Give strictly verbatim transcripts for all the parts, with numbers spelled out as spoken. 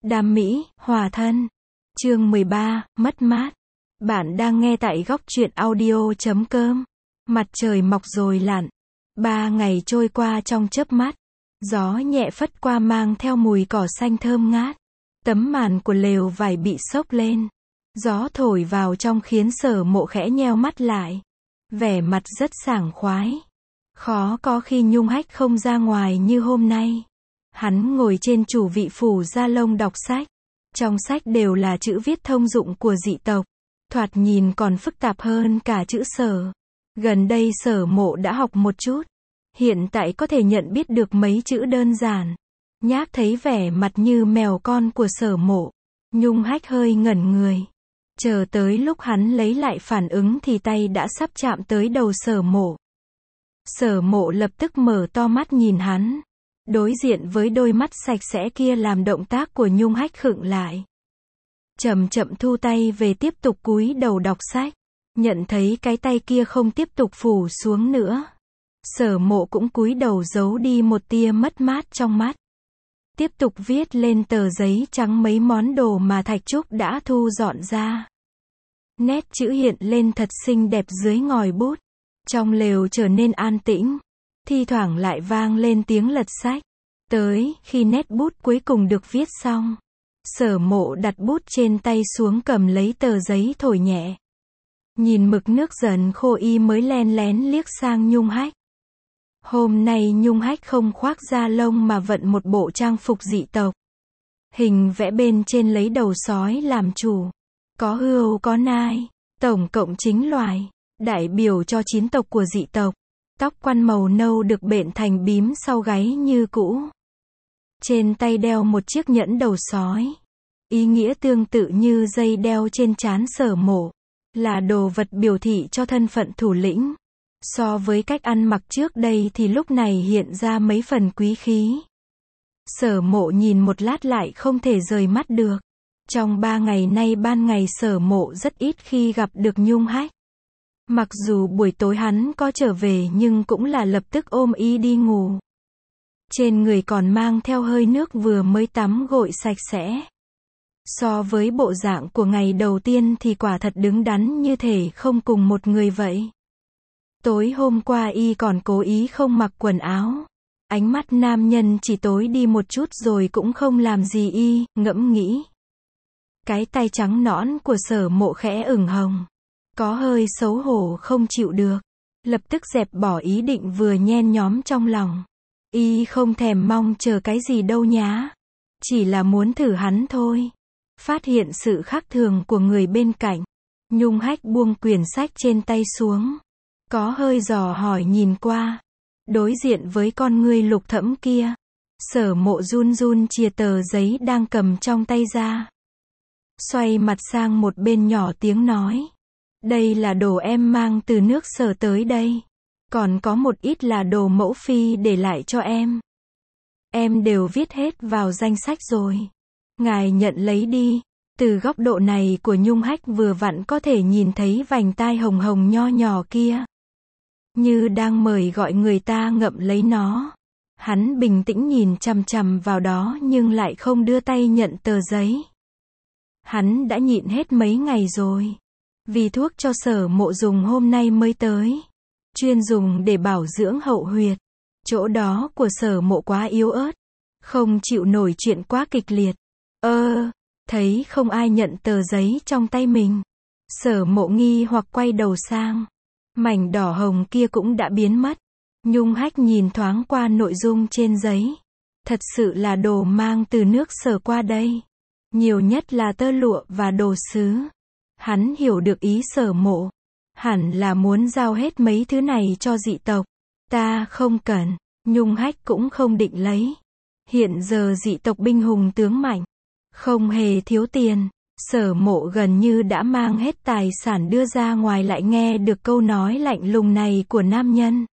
Đam mỹ, hòa thân. Chương mười ba, mất mát. Bạn đang nghe tại góc truyện audio chấm com. Mặt trời mọc rồi lặn. Ba ngày trôi qua trong chớp mắt. Gió nhẹ phất qua mang theo mùi cỏ xanh thơm ngát. Tấm màn của lều vải bị xốc lên. Gió thổi vào trong khiến Sở Mộ khẽ nheo mắt lại. Vẻ mặt rất sảng khoái. Khó có khi Nhung Hách không ra ngoài như hôm nay. Hắn ngồi trên chủ vị phủ da lông đọc sách. Trong sách đều là chữ viết thông dụng của dị tộc. Thoạt nhìn còn phức tạp hơn cả chữ Sở. Gần đây Sở Mộ đã học một chút. Hiện tại có thể nhận biết được mấy chữ đơn giản. Nhác thấy vẻ mặt như mèo con của Sở Mộ. Nhung Hách hơi ngẩn người. Chờ tới lúc hắn lấy lại phản ứng thì tay đã sắp chạm tới đầu Sở Mộ. Sở Mộ lập tức mở to mắt nhìn hắn. Đối diện với đôi mắt sạch sẽ kia làm động tác của Nhung Hách khựng lại. Chậm chậm thu tay về tiếp tục cúi đầu đọc sách. Nhận thấy cái tay kia không tiếp tục phủ xuống nữa. Sở Mộ cũng cúi đầu giấu đi một tia mất mát trong mắt. Tiếp tục viết lên tờ giấy trắng mấy món đồ mà Thạch Trúc đã thu dọn ra. Nét chữ hiện lên thật xinh đẹp dưới ngòi bút. Trong lều trở nên an tĩnh. Thi thoảng lại vang lên tiếng lật sách. Tới khi nét bút cuối cùng được viết xong, Sở Mộ đặt bút trên tay xuống cầm lấy tờ giấy thổi nhẹ. Nhìn mực nước dần khô y mới len lén liếc sang Nhung Hách. Hôm nay Nhung Hách không khoác da lông mà vận một bộ trang phục dị tộc. Hình vẽ bên trên lấy đầu sói làm chủ. Có hươu có nai, tổng cộng chín loài, đại biểu cho chín tộc của dị tộc. Tóc quăn màu nâu được bện thành bím sau gáy như cũ. Trên tay đeo một chiếc nhẫn đầu sói. Ý nghĩa tương tự như dây đeo trên trán Sở Mộ. Là đồ vật biểu thị cho thân phận thủ lĩnh. So với cách ăn mặc trước đây thì lúc này hiện ra mấy phần quý khí. Sở Mộ nhìn một lát lại không thể rời mắt được. Trong ba ngày nay ban ngày Sở Mộ rất ít khi gặp được Nhung Hách. Mặc dù buổi tối hắn có trở về nhưng cũng là lập tức ôm y đi ngủ. Trên người còn mang theo hơi nước vừa mới tắm gội sạch sẽ. So với bộ dạng của ngày đầu tiên thì quả thật đứng đắn như thể không cùng một người vậy. Tối hôm qua y còn cố ý không mặc quần áo. Ánh mắt nam nhân chỉ tối đi một chút rồi cũng không làm gì y, ngẫm nghĩ. Cái tay trắng nõn của Sở Mộ khẽ ửng hồng. Có hơi xấu hổ không chịu được. Lập tức dẹp bỏ ý định vừa nhen nhóm trong lòng. Y không thèm mong chờ cái gì đâu nhá. Chỉ là muốn thử hắn thôi. Phát hiện sự khác thường của người bên cạnh. Nhung Hách buông quyển sách trên tay xuống. Có hơi dò hỏi nhìn qua. Đối diện với con ngươi lục thẫm kia. Sở Mộ run run chìa tờ giấy đang cầm trong tay ra. Xoay mặt sang một bên nhỏ tiếng nói. Đây là đồ em mang từ nước Sở tới đây. Còn có một ít là đồ mẫu phi để lại cho em. Em đều viết hết vào danh sách rồi. Ngài nhận lấy đi. Từ góc độ này của Nhung Hách vừa vặn có thể nhìn thấy vành tai hồng hồng nho nhỏ kia. Như đang mời gọi người ta ngậm lấy nó. Hắn bình tĩnh nhìn chằm chằm vào đó nhưng lại không đưa tay nhận tờ giấy. Hắn đã nhịn hết mấy ngày rồi. Vì thuốc cho Sở Mộ dùng hôm nay mới tới. Chuyên dùng để bảo dưỡng hậu huyệt. Chỗ đó của Sở Mộ quá yếu ớt. Không chịu nổi chuyện quá kịch liệt. Ơ, thấy không ai nhận tờ giấy trong tay mình. Sở Mộ nghi hoặc quay đầu sang. Mảnh đỏ hồng kia cũng đã biến mất. Nhung Hách nhìn thoáng qua nội dung trên giấy. Thật sự là đồ mang từ nước Sở qua đây. Nhiều nhất là tơ lụa và đồ sứ. Hắn hiểu được ý Sở Mộ. Hẳn là muốn giao hết mấy thứ này cho dị tộc. Ta không cần. Nhung Hách cũng không định lấy. Hiện giờ dị tộc binh hùng tướng mạnh. Không hề thiếu tiền. Sở Mộ gần như đã mang hết tài sản đưa ra ngoài lại nghe được câu nói lạnh lùng này của nam nhân.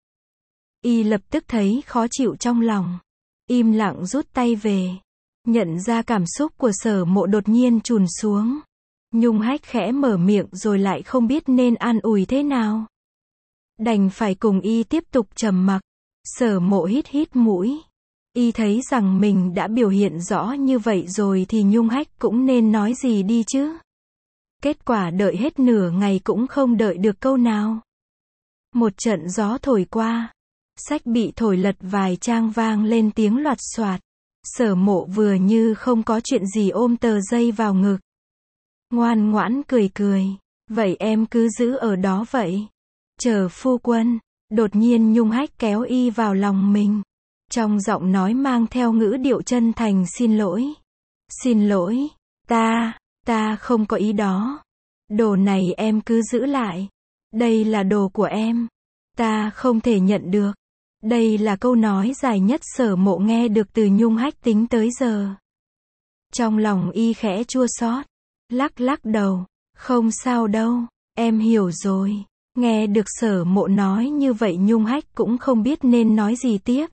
Y lập tức thấy khó chịu trong lòng. Im lặng rút tay về. Nhận ra cảm xúc của Sở Mộ đột nhiên trùn xuống. Nhung Hách khẽ mở miệng rồi lại không biết nên an ủi thế nào. Đành phải cùng y tiếp tục trầm mặc. Sở Mộ hít hít mũi. Y thấy rằng mình đã biểu hiện rõ như vậy rồi thì Nhung Hách cũng nên nói gì đi chứ. Kết quả đợi hết nửa ngày cũng không đợi được câu nào. Một trận gió thổi qua, sách bị thổi lật vài trang vang lên tiếng loạt soạt. Sở Mộ vừa như không có chuyện gì ôm tờ giấy vào ngực. Ngoan ngoãn cười cười. Vậy em cứ giữ ở đó vậy. Chờ phu quân. Đột nhiên Nhung Hách kéo Y vào lòng mình. Trong giọng nói mang theo ngữ điệu chân thành xin lỗi. Xin lỗi. Ta, ta không có ý đó. Đồ này em cứ giữ lại. Đây là đồ của em. Ta không thể nhận được. Đây là câu nói dài nhất Sở Mộ nghe được từ Nhung Hách tính tới giờ. Trong lòng Y khẽ chua xót, lắc lắc đầu. Không sao đâu, em hiểu rồi. Nghe được Sở Mộ nói như vậy Nhung Hách cũng không biết nên nói gì tiếp.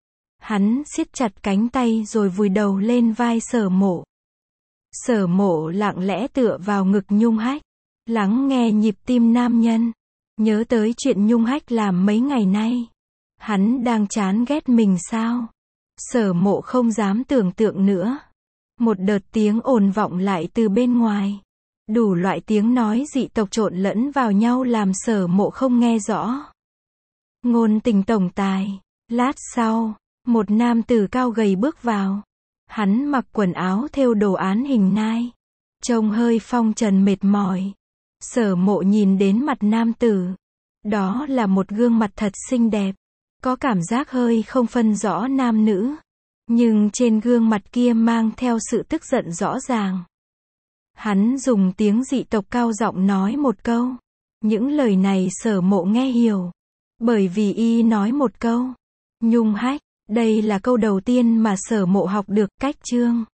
Hắn siết chặt cánh tay rồi vùi đầu lên vai Sở Mộ. Sở Mộ lặng lẽ tựa vào ngực Nhung Hách, lắng nghe nhịp tim nam nhân. Nhớ tới chuyện Nhung Hách làm mấy ngày nay. Hắn đang chán ghét mình sao? Sở Mộ không dám tưởng tượng nữa. Một đợt tiếng ồn vọng lại từ bên ngoài. Đủ loại tiếng nói dị tộc trộn lẫn vào nhau làm Sở Mộ không nghe rõ. Ngôn tình tổng tài. Lát sau, một nam tử cao gầy bước vào. Hắn mặc quần áo thêu đồ án hình nai. Trông hơi phong trần mệt mỏi. Sở Mộ nhìn đến mặt nam tử. Đó là một gương mặt thật xinh đẹp. Có cảm giác hơi không phân rõ nam nữ. Nhưng trên gương mặt kia mang theo sự tức giận rõ ràng. Hắn dùng tiếng dị tộc cao giọng nói một câu. Những lời này Sở Mộ nghe hiểu. Bởi vì Y nói một câu. Nhung Hách, đây là câu đầu tiên mà Sở Mộ học được cách chương.